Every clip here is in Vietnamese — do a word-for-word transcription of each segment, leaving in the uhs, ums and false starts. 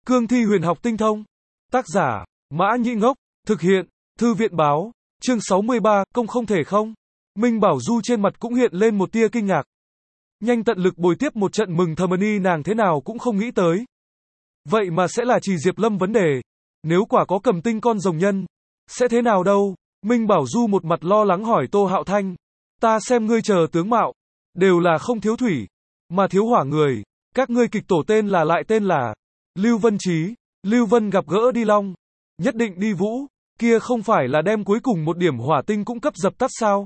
Cương thi huyền học tinh thông. Tác giả, Mã Nhĩ Ngốc. Thực hiện, Thư viện báo. Chương sáu mươi ba, công không thể không. Minh Bảo Du trên mặt cũng hiện lên một tia kinh ngạc. Nhanh tận lực bồi tiếp một trận mừng thầm ni nàng thế nào cũng không nghĩ tới. Vậy mà sẽ là Trì Diệp Lâm vấn đề. Nếu quả có cầm tinh con rồng nhân, sẽ thế nào đâu? Minh Bảo Du một mặt lo lắng hỏi Tô Hạo Thanh. Ta xem ngươi chờ tướng mạo, đều là không thiếu thủy, mà thiếu hỏa người. Các ngươi kịch tổ tên là lại tên là Lưu Vân Trí. Lưu Vân gặp gỡ đi long, nhất định đi vũ, kia không phải là đem cuối cùng một điểm hỏa tinh cũng cấp dập tắt sao?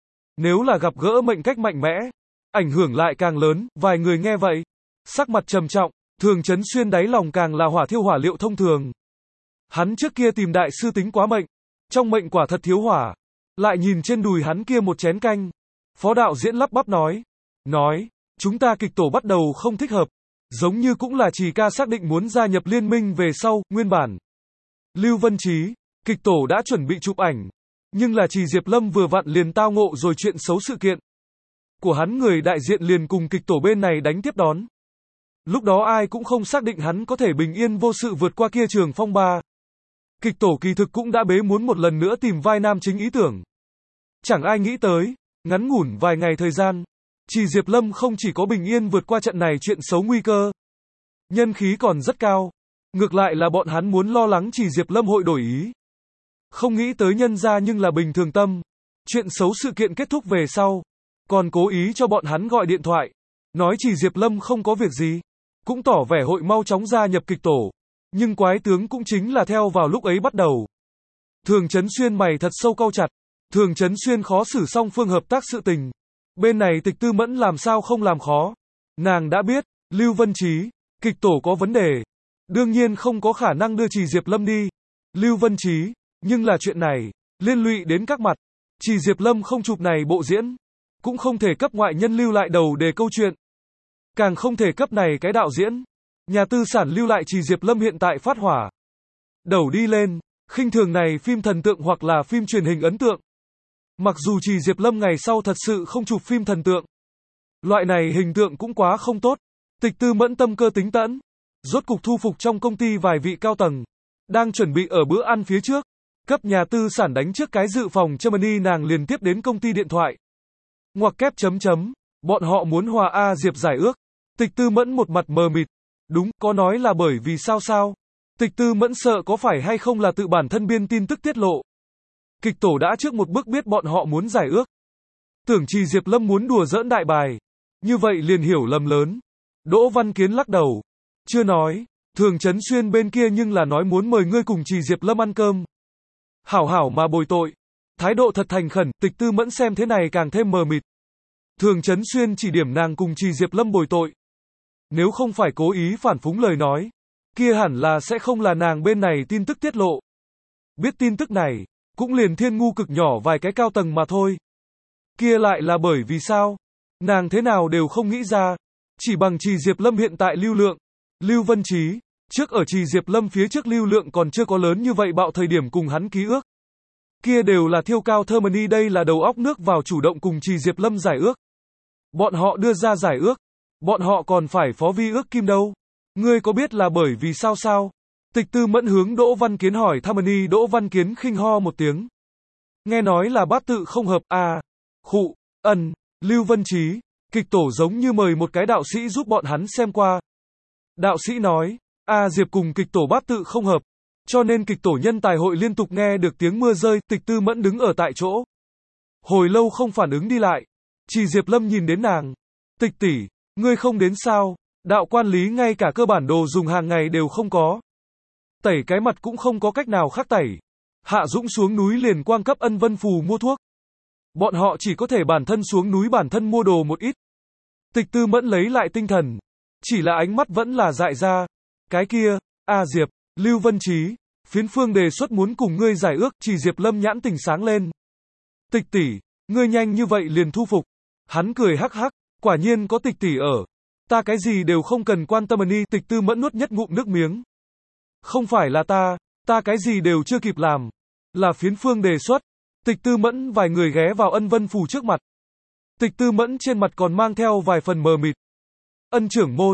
Nếu là gặp gỡ mệnh cách mạnh mẽ, ảnh hưởng lại càng lớn. Vài người nghe vậy, sắc mặt trầm trọng. Thường Chấn Xuyên đáy lòng càng là hỏa thiêu hỏa liệu thông thường. Hắn trước kia tìm đại sư tính quá mệnh, trong mệnh quả thật thiếu hỏa. Lại nhìn trên đùi hắn kia một chén canh, phó đạo diễn lắp bắp nói. Nói, chúng ta kịch tổ bắt đầu không thích hợp. Giống như cũng là Trì ca xác định muốn gia nhập liên minh về sau. Nguyên bản Lưu Vân Trí, kịch tổ đã chuẩn bị chụp ảnh, nhưng là Trì Diệp Lâm vừa vặn liền tao ngộ rồi chuyện xấu, sự kiện của hắn người đại diện liền cùng kịch tổ bên này đánh tiếp đón. Lúc đó ai cũng không xác định hắn có thể bình yên vô sự vượt qua kia trường phong ba. Kịch tổ kỳ thực cũng đã bế muốn một lần nữa tìm vai nam chính ý tưởng. Chẳng ai nghĩ tới, ngắn ngủn vài ngày thời gian, Trì Diệp Lâm không chỉ có bình yên vượt qua trận này chuyện xấu, nguy cơ nhân khí còn rất cao. Ngược lại là bọn hắn muốn lo lắng Trì Diệp Lâm hội đổi ý. Không nghĩ tới nhân ra nhưng là bình thường tâm. Chuyện xấu sự kiện kết thúc về sau, còn cố ý cho bọn hắn gọi điện thoại, nói Trì Diệp Lâm không có việc gì, cũng tỏ vẻ hội mau chóng gia nhập kịch tổ. Nhưng quái tướng cũng chính là theo vào lúc ấy bắt đầu. Thường Chấn Xuyên mày thật sâu cau chặt. Thường Chấn Xuyên khó xử song phương hợp tác sự tình. Bên này Tịch Tư Mẫn làm sao không làm khó. Nàng đã biết, Lưu Vân Trí, kịch tổ có vấn đề. Đương nhiên không có khả năng đưa Trì Diệp Lâm đi. Lưu Vân Trí, nhưng là chuyện này, liên lụy đến các mặt. Trì Diệp Lâm không chụp này bộ diễn, cũng không thể cấp ngoại nhân lưu lại đầu đề câu chuyện. Càng không thể cấp này cái đạo diễn, nhà tư sản lưu lại Trì Diệp Lâm hiện tại phát hỏa đầu đi lên, khinh thường này phim thần tượng hoặc là phim truyền hình ấn tượng. Mặc dù Trì Diệp Lâm ngày sau thật sự không chụp phim thần tượng, loại này hình tượng cũng quá không tốt. Tịch Tư Mẫn tâm cơ tính tẫn, rốt cục thu phục trong công ty vài vị cao tầng, đang chuẩn bị ở bữa ăn phía trước, cấp nhà tư sản đánh trước cái dự phòng Germany, nàng liền tiếp đến công ty điện thoại. Ngoặc kép chấm chấm, bọn họ muốn hòa A Diệp giải ước. Tịch Tư Mẫn một mặt mờ mịt. Đúng, có nói là bởi vì sao sao? Tịch Tư Mẫn sợ có phải hay không là tự bản thân biên tin tức tiết lộ. Kịch tổ đã trước một bước biết bọn họ muốn giải ước. Tưởng Trì Diệp Lâm muốn đùa giỡn đại bài. Như vậy liền hiểu lầm lớn. Đỗ Văn Kiến lắc đầu. Chưa nói, Thường Chấn Xuyên bên kia nhưng là nói muốn mời ngươi cùng Trì Diệp Lâm ăn cơm. Hảo hảo mà bồi tội. Thái độ thật thành khẩn. Tịch Tư Mẫn xem thế này càng thêm mờ mịt. Thường Chấn Xuyên chỉ điểm nàng cùng Trì Diệp Lâm bồi tội. Nếu không phải cố ý phản phúng lời nói, kia hẳn là sẽ không là nàng bên này tin tức tiết lộ. Biết tin tức này, cũng liền Thiên Ngu cực nhỏ vài cái cao tầng mà thôi. Kia lại là bởi vì sao? Nàng thế nào đều không nghĩ ra. Chỉ bằng Trì Diệp Lâm hiện tại lưu lượng. Lưu Vân Trí, trước ở Trì Diệp Lâm phía trước lưu lượng còn chưa có lớn như vậy bạo thời điểm cùng hắn ký ước. Kia đều là thiêu cao Germany, đây là đầu óc nước vào chủ động cùng Trì Diệp Lâm giải ước. Bọn họ đưa ra giải ước. Bọn họ còn phải phó vi ước kim đâu. Ngươi có biết là bởi vì sao sao? Tịch Tư Mẫn hướng Đỗ Văn Kiến hỏi Germany. Đỗ Văn Kiến khinh ho một tiếng. Nghe nói là bát tự không hợp. À, khụ, ân, Lưu Vân Trí, kịch tổ giống như mời một cái đạo sĩ giúp bọn hắn xem qua. Đạo sĩ nói, A Diệp cùng kịch tổ bát tự không hợp, cho nên kịch tổ nhân tài hội liên tục nghe được tiếng mưa rơi. Tịch Tư Mẫn đứng ở tại chỗ, hồi lâu không phản ứng đi lại. Trì Diệp Lâm nhìn đến nàng. Tịch tỷ, ngươi không đến sao? Đạo quan lý ngay cả cơ bản đồ dùng hàng ngày đều không có. Tẩy cái mặt cũng không có cách nào khác tẩy. Hạ Dũng xuống núi liền quang cấp Ân Vân Phù mua thuốc. Bọn họ chỉ có thể bản thân xuống núi bản thân mua đồ một ít. Tịch Tư Mẫn lấy lại tinh thần. Chỉ là ánh mắt vẫn là dại ra. Cái kia, A Diệp, Lưu Vân Trí, phiến phương đề xuất muốn cùng ngươi giải ước. Trì Diệp Lâm nhãn tình sáng lên. Tịch tỷ, ngươi nhanh như vậy liền thu phục. Hắn cười hắc hắc, quả nhiên có tịch tỷ ở. Ta cái gì đều không cần quan tâm. Ni Tịch Tư Mẫn nuốt nhất ngụm nước miếng. Không phải là ta, ta cái gì đều chưa kịp làm. Là phiến phương đề xuất. Tịch Tư Mẫn vài người ghé vào Ân Vân Phù trước mặt. Tịch Tư Mẫn trên mặt còn mang theo vài phần mờ mịt. Ân trưởng môn,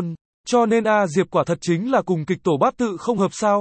Cho nên A Diệp quả thật chính là cùng kịch tổ bát tự không hợp sao?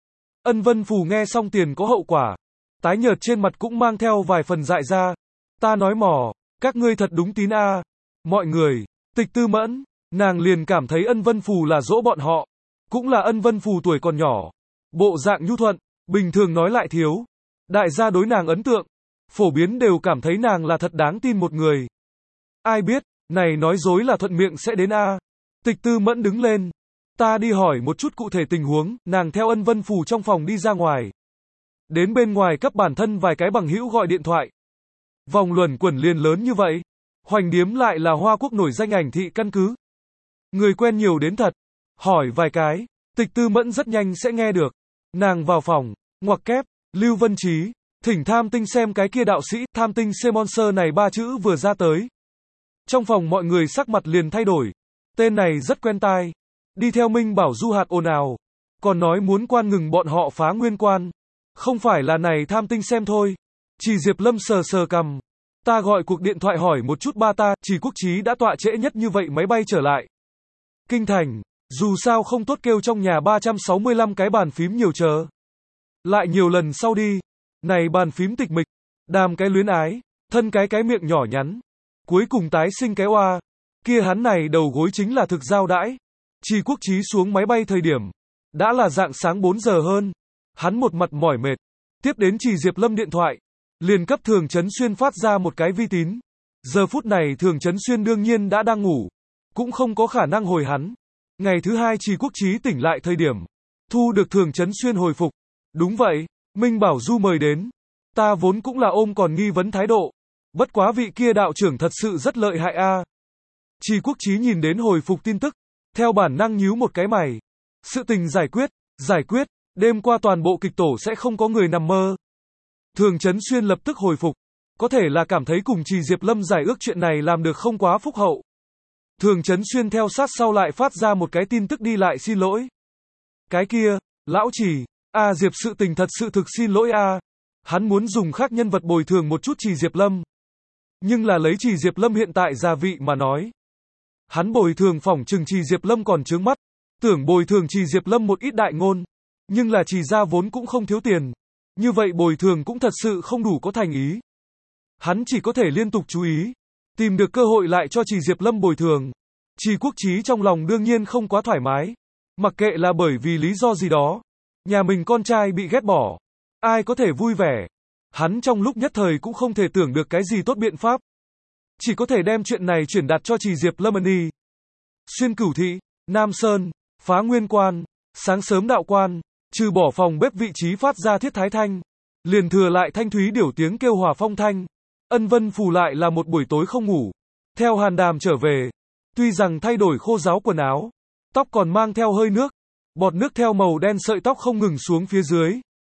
Ân Vân Phù nghe xong tiền có hậu quả. Tái nhợt trên mặt cũng mang theo vài phần dại ra. Ta nói mò, các ngươi thật đúng tín a. Mọi người, Tịch Tư Mẫn, nàng liền cảm thấy Ân Vân Phù là dỗ bọn họ. Cũng là Ân Vân Phù tuổi còn nhỏ. Bộ dạng nhu thuận, bình thường nói lại thiếu. Đại gia đối nàng ấn tượng, phổ biến đều cảm thấy nàng là thật đáng tin một người. Ai biết, này nói dối là thuận miệng sẽ đến a. Tịch Tư Mẫn đứng lên. Ta đi hỏi một chút cụ thể tình huống, nàng theo Ân Vân Phù trong phòng đi ra ngoài. Đến bên ngoài cấp bản thân vài cái bằng hữu gọi điện thoại. Vòng luẩn quẩn liền lớn như vậy. Hoành Điếm lại là Hoa Quốc nổi danh ảnh thị căn cứ. Người quen nhiều đến thật. Hỏi vài cái, Tịch Tư Mẫn rất nhanh sẽ nghe được. Nàng vào phòng, ngoặc kép, Lưu Vân Trí, thỉnh Tham Tinh xem cái kia đạo sĩ, Tham Tinh Semonser này ba chữ vừa ra tới. Trong phòng mọi người sắc mặt liền thay đổi. Tên này rất quen tai. Đi theo Minh Bảo Du hạt ồn ào. Còn nói muốn quan ngừng bọn họ phá nguyên quan. Không phải là này Tham Tinh xem thôi. Chỉ Diệp Lâm sờ sờ cằm. Ta gọi cuộc điện thoại hỏi một chút ba ta, Chỉ Quốc Chí đã tọa trễ nhất như vậy máy bay trở lại. Kinh thành, dù sao không tốt kêu trong nhà ba trăm sáu mươi lăm cái bàn phím nhiều chờ. Lại nhiều lần sau đi. Này bàn phím tịch mịch. Đàm cái luyến ái. Thân cái cái miệng nhỏ nhắn. Cuối cùng tái sinh cái oa. Kia hắn này đầu gối chính là thực giao đãi. Chỉ Quốc Chí xuống máy bay thời điểm. Đã là dạng sáng bốn giờ hơn. Hắn một mặt mỏi mệt. Tiếp đến Chỉ Diệp Lâm điện thoại. Liền cấp Thường Chấn Xuyên phát ra một cái vi tín. Giờ phút này Thường Chấn Xuyên đương nhiên đã đang ngủ. Cũng không có khả năng hồi hắn. Ngày thứ hai Chỉ Quốc Chí tỉnh lại thời điểm. Thu được Thường Chấn Xuyên hồi phục. Đúng vậy, Minh Bảo Du mời đến. Ta vốn cũng là ôm còn nghi vấn thái độ. Bất quá vị kia đạo trưởng thật sự rất lợi hại a. Chỉ Quốc Chí nhìn đến hồi phục tin tức. Theo bản năng nhíu một cái mày. Sự tình giải quyết, giải quyết. Đêm qua toàn bộ kịch tổ sẽ không có người nằm mơ. Thường Chấn Xuyên lập tức hồi phục. Có thể là cảm thấy cùng Chỉ Diệp Lâm giải ước chuyện này làm được không quá phúc hậu. Thường Chấn Xuyên theo sát sau lại phát ra một cái tin tức đi lại xin lỗi. Cái kia, lão Chỉ, A Diệp sự tình thật sự thực xin lỗi a. Hắn muốn dùng khác nhân vật bồi thường một chút Chỉ Diệp Lâm. Nhưng là lấy Chỉ Diệp Lâm hiện tại gia vị mà nói. Hắn bồi thường phỏng chừng Chỉ Diệp Lâm còn chướng mắt. Tưởng bồi thường Chỉ Diệp Lâm một ít đại ngôn. Nhưng là Chỉ gia vốn cũng không thiếu tiền. Như vậy bồi thường cũng thật sự không đủ có thành ý. Hắn chỉ có thể liên tục chú ý. Tìm được cơ hội lại cho Chỉ Diệp Lâm bồi thường. Chỉ Quốc Chí trong lòng đương nhiên không quá thoải mái. Mặc kệ là bởi vì lý do gì đó. Nhà mình con trai bị ghét bỏ. Ai có thể vui vẻ. Hắn trong lúc nhất thời cũng không thể tưởng được cái gì tốt biện pháp. Chỉ có thể đem chuyện này chuyển đạt cho Chỉ Diệp Lâm đi. Xuyên Cửu Thị, Nam Sơn, phá nguyên quan, sáng sớm đạo quan, trừ bỏ phòng bếp vị trí phát ra thiết thái thanh. Liền thừa lại thanh thúy điểu tiếng kêu hòa phong thanh. Ân Vân Phù lại là một buổi tối không ngủ. Theo Hàn Đàm trở về. Tuy rằng thay đổi khô ráo quần áo. Tóc còn mang theo hơi nước. Bọt nước theo màu đen sợi tóc không ngừng xuống phía dưới.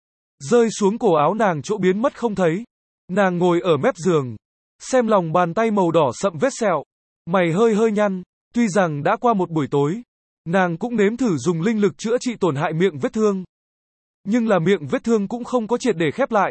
Rơi xuống cổ áo nàng chỗ biến mất không thấy. Nàng ngồi ở mép giường. Xem lòng bàn tay màu đỏ sậm vết sẹo. Mày hơi hơi nhăn. Tuy rằng đã qua một buổi tối. Nàng cũng nếm thử dùng linh lực chữa trị tổn hại miệng vết thương. Nhưng là miệng vết thương cũng không có triệt để khép lại.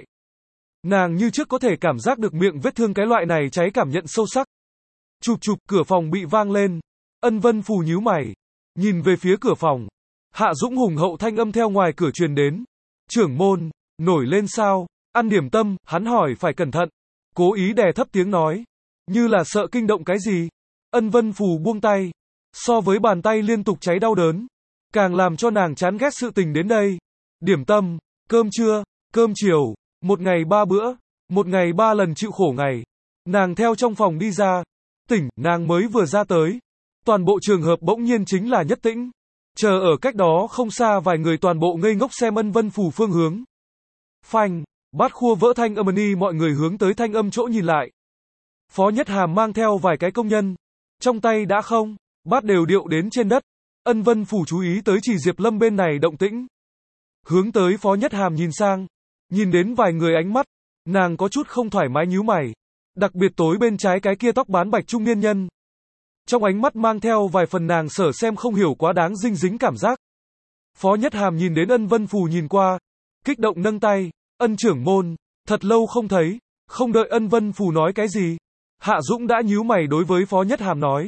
Nàng như trước có thể cảm giác được miệng vết thương cái loại này cháy cảm nhận sâu sắc. Chụp chụp cửa phòng bị vang lên. Ân Vân Phù nhíu mày. Nhìn về phía cửa phòng. Hạ Dũng hùng hậu thanh âm theo ngoài cửa truyền đến. Trưởng môn, nổi lên sao? Ăn điểm tâm, hắn hỏi phải cẩn thận. Cố ý đè thấp tiếng nói. Như là sợ kinh động cái gì. Ân Vân Phù buông tay. So với bàn tay liên tục cháy đau đớn. Càng làm cho nàng chán ghét sự tình đến đây. Điểm tâm, cơm trưa, cơm chiều. Một ngày ba bữa. Một ngày ba lần chịu khổ ngày. Nàng theo trong phòng đi ra. Tỉnh, nàng mới vừa ra tới. Toàn bộ trường hợp bỗng nhiên chính là nhất tĩnh. Chờ ở cách đó không xa vài người toàn bộ ngây ngốc xem Ân Vân Phù phương hướng. Phanh, bát khua vỡ thanh âm ni mọi người hướng tới thanh âm chỗ nhìn lại. Phó Nhất Hàm mang theo vài cái công nhân. Trong tay đã không, bát đều điệu đến trên đất. Ân Vân Phù chú ý tới Chỉ Diệp Lâm bên này động tĩnh. Hướng tới Phó Nhất Hàm nhìn sang. Nhìn đến vài người ánh mắt. Nàng có chút không thoải mái nhíu mày. Đặc biệt tối bên trái cái kia tóc bán bạch trung niên nhân. Trong ánh mắt mang theo vài phần nàng sở xem không hiểu quá đáng dinh dính cảm giác. Phó Nhất Hàm nhìn đến Ân Vân Phù nhìn qua. Kích động nâng tay. Ân trưởng môn, thật lâu không thấy. Không đợi Ân Vân Phù nói cái gì. Hạ Dũng đã nhíu mày đối với Phó Nhất Hàm nói.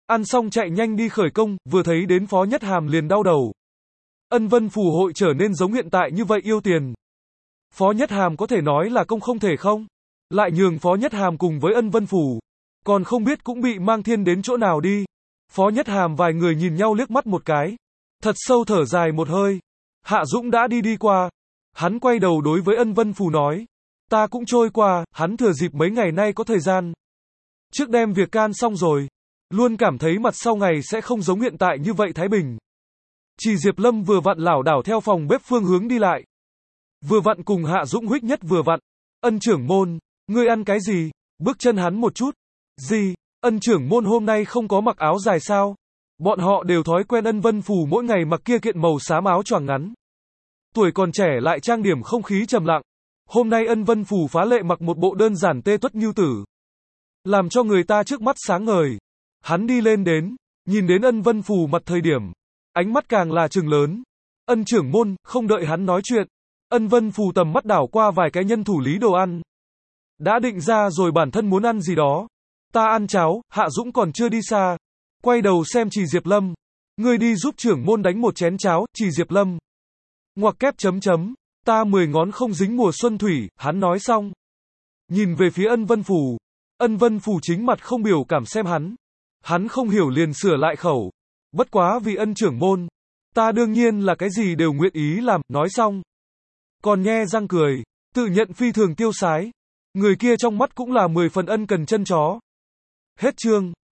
Ăn xong chạy nhanh đi khởi công, vừa thấy đến Phó Nhất Hàm liền đau đầu. Ân Vân Phủ hội trở nên giống hiện tại như vậy yêu tiền. Phó Nhất Hàm có thể nói là công không thể không. Lại nhường Phó Nhất Hàm cùng với Ân Vân Phủ. Còn không biết cũng bị mang thiên đến chỗ nào đi. Phó Nhất Hàm vài người nhìn nhau liếc mắt một cái. Thật sâu thở dài một hơi. Hạ Dũng đã đi đi qua. Hắn quay đầu đối với Ân Vân Phủ nói. Ta cũng trôi qua, hắn thừa dịp mấy ngày nay có thời gian. Trước đem việc can xong rồi. Luôn cảm thấy mặt sau ngày sẽ không giống hiện tại như vậy thái bình. Chỉ Diệp Lâm vừa vặn lảo đảo theo phòng bếp phương hướng đi lại. Vừa vặn cùng Hạ Dũng huých nhất vừa vặn. Ân trưởng môn, ngươi ăn cái gì? Bước chân hắn một chút. Gì? Ân trưởng môn hôm nay không có mặc áo dài sao? Bọn họ đều thói quen Ân Vân Phủ mỗi ngày mặc kia kiện màu xám áo choàng ngắn. Tuổi còn trẻ lại trang điểm không khí trầm lặng. Hôm nay Ân Vân Phủ phá lệ mặc một bộ đơn giản tê tuất nhu tử. Làm cho người ta trước mắt sáng ngời. Hắn đi lên đến, nhìn đến Ân Vân Phủ mặt thời điểm. Ánh mắt càng là trừng lớn. Ân trưởng môn, không đợi hắn nói chuyện. Ân Vân Phủ tầm mắt đảo qua vài cái nhân thủ lý đồ ăn. Đã định ra rồi bản thân muốn ăn gì đó. Ta ăn cháo, Hạ Dũng còn chưa đi xa. Quay đầu xem Trì Diệp Lâm. Ngươi đi giúp trưởng môn đánh một chén cháo, Trì Diệp Lâm. Ngoặc kép chấm chấm. Ta mười ngón không dính mùa xuân thủy, hắn nói xong. Nhìn về phía Ân Vân Phủ. Ân Vân Phủ chính mặt không biểu cảm xem hắn. Hắn không hiểu liền sửa lại khẩu. Bất quá vì Ân trưởng môn. Ta đương nhiên là cái gì đều nguyện ý làm, nói xong. Còn nhe răng cười, tự nhận phi thường tiêu sái. Người kia trong mắt cũng là mười phần ân cần chân chó. Hết chương.